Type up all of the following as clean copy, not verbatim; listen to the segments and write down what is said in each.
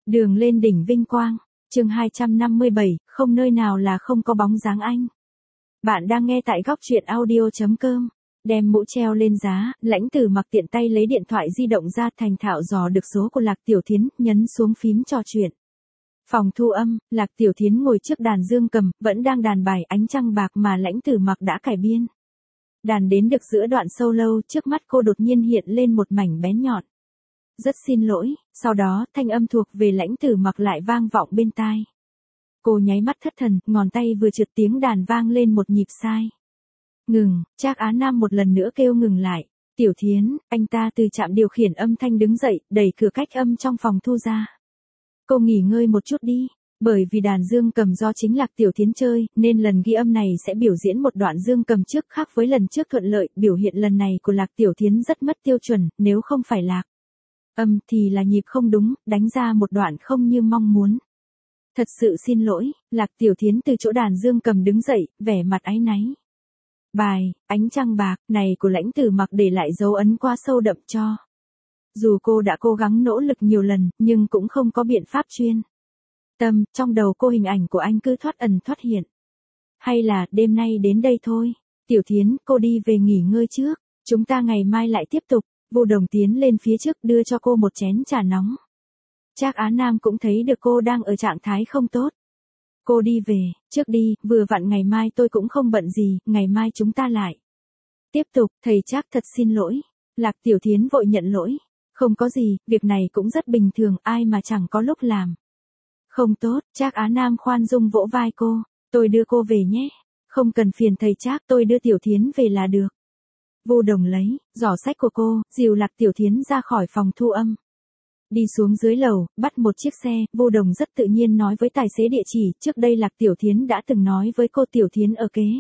Đường lên đỉnh vinh quang, chương 257, không nơi nào là không có bóng dáng anh. Bạn đang nghe tại góc truyện audio.com. Đem mũ treo lên giá, Lãnh Tử Mặc tiện tay lấy điện thoại di động ra, thành thạo dò được số của Lạc Tiểu Thiến, nhấn xuống phím trò chuyện. Phòng thu âm, Lạc Tiểu Thiến ngồi trước đàn dương cầm, vẫn đang đàn bài Ánh Trăng Bạc mà Lãnh Tử Mặc đã cải biên. Đàn đến được giữa đoạn solo, trước mắt cô đột nhiên hiện lên một mảnh bén nhọn. Rất xin lỗi, sau đó thanh âm thuộc về Lãnh Tử Mặc lại vang vọng bên tai. Cô nháy mắt thất thần, ngón tay vừa trượt, tiếng đàn vang lên một nhịp sai. Ngừng, Trác Á Nam một lần nữa kêu ngừng lại. Tiểu Thiến, anh ta từ trạm điều khiển âm thanh đứng dậy, đẩy cửa cách âm trong phòng thu ra. Cô nghỉ ngơi một chút đi. Bởi vì đàn dương cầm do chính Lạc Tiểu Thiến chơi, nên lần ghi âm này sẽ biểu diễn một đoạn dương cầm trước khác với lần trước thuận lợi. Biểu hiện lần này của Lạc Tiểu Thiến rất mất tiêu chuẩn, nếu không phải lạc âm thì là nhịp không đúng, đánh ra một đoạn không như mong muốn. Thật sự xin lỗi, Lạc Tiểu Thiến từ chỗ đàn dương cầm đứng dậy, vẻ mặt áy náy. Bài Ánh Trăng Bạc này của Lãnh Tử Mặc để lại dấu ấn quá sâu đậm cho. Dù cô đã cố gắng nỗ lực nhiều lần, nhưng cũng không có biện pháp chuyên tâm, trong đầu cô hình ảnh của anh cứ thoát ẩn thoát hiện. Hay là đêm nay đến đây thôi. Tiểu Thiến, cô đi về nghỉ ngơi trước, chúng ta ngày mai lại tiếp tục. Vô Đồng tiến lên phía trước đưa cho cô một chén trà nóng. Trác Á Nam cũng thấy được cô đang ở trạng thái không tốt. Cô đi về, trước đi, vừa vặn ngày mai tôi cũng không bận gì, ngày mai chúng ta lại tiếp tục. Thầy Trác thật xin lỗi. Lạc Tiểu Thiến vội nhận lỗi. Không có gì, việc này cũng rất bình thường, ai mà chẳng có lúc làm không tốt. Trác Á Nam khoan dung vỗ vai cô. Tôi đưa cô về nhé. Không cần phiền thầy Trác, tôi đưa Tiểu Thiến về là được. Vô Đồng lấy giỏ sách của cô, dìu Lạc Tiểu Thiến ra khỏi phòng thu âm. Đi xuống dưới lầu, bắt một chiếc xe, Vô Đồng rất tự nhiên nói với tài xế địa chỉ, trước đây Lạc Tiểu Thiến đã từng nói với cô Tiểu Thiến ở kế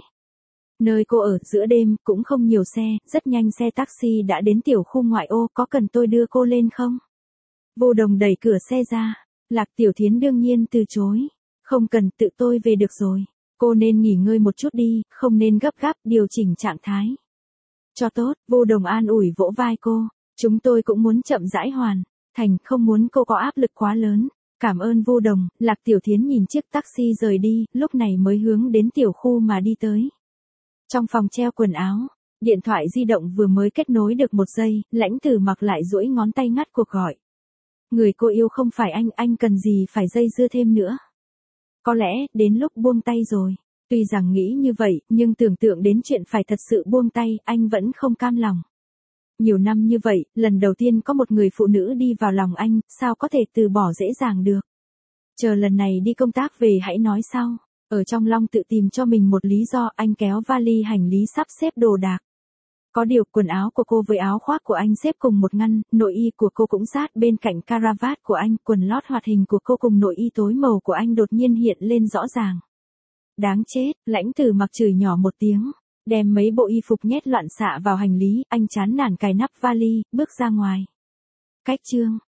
nơi cô ở, giữa đêm, cũng không nhiều xe, rất nhanh xe taxi đã đến tiểu khu ngoại ô, có cần tôi đưa cô lên không? Vô Đồng đẩy cửa xe ra, Lạc Tiểu Thiến đương nhiên từ chối. Không cần, tự tôi về được rồi. Cô nên nghỉ ngơi một chút đi, không nên gấp gáp, điều chỉnh trạng thái cho tốt. Vô Đồng an ủi vỗ vai cô. Chúng tôi cũng muốn chậm rãi hoàn thành, không muốn cô có áp lực quá lớn. Cảm ơn Vô Đồng. Lạc Tiểu Thiến nhìn chiếc taxi rời đi, lúc này mới hướng đến tiểu khu mà đi tới. Trong phòng treo quần áo, điện thoại di động vừa mới kết nối được một giây, Lãnh Tử Mặc lại duỗi ngón tay ngắt cuộc gọi. Người cô yêu không phải anh cần gì phải dây dưa thêm nữa. Có lẽ, đến lúc buông tay rồi. Tuy rằng nghĩ như vậy, nhưng tưởng tượng đến chuyện phải thật sự buông tay, anh vẫn không cam lòng. Nhiều năm như vậy, lần đầu tiên có một người phụ nữ đi vào lòng anh, sao có thể từ bỏ dễ dàng được. Chờ lần này đi công tác về hãy nói sau. Ở trong lòng tự tìm cho mình một lý do, anh kéo vali hành lý sắp xếp đồ đạc. Có điều, quần áo của cô với áo khoác của anh xếp cùng một ngăn, nội y của cô cũng sát bên cạnh caravat của anh, quần lót hoạt hình của cô cùng nội y tối màu của anh đột nhiên hiện lên rõ ràng. Đáng chết, Lãnh Tử Mặc chửi nhỏ một tiếng, đem mấy bộ y phục nhét loạn xạ vào hành lý, anh chán nản cài nắp vali, bước ra ngoài. Cách chương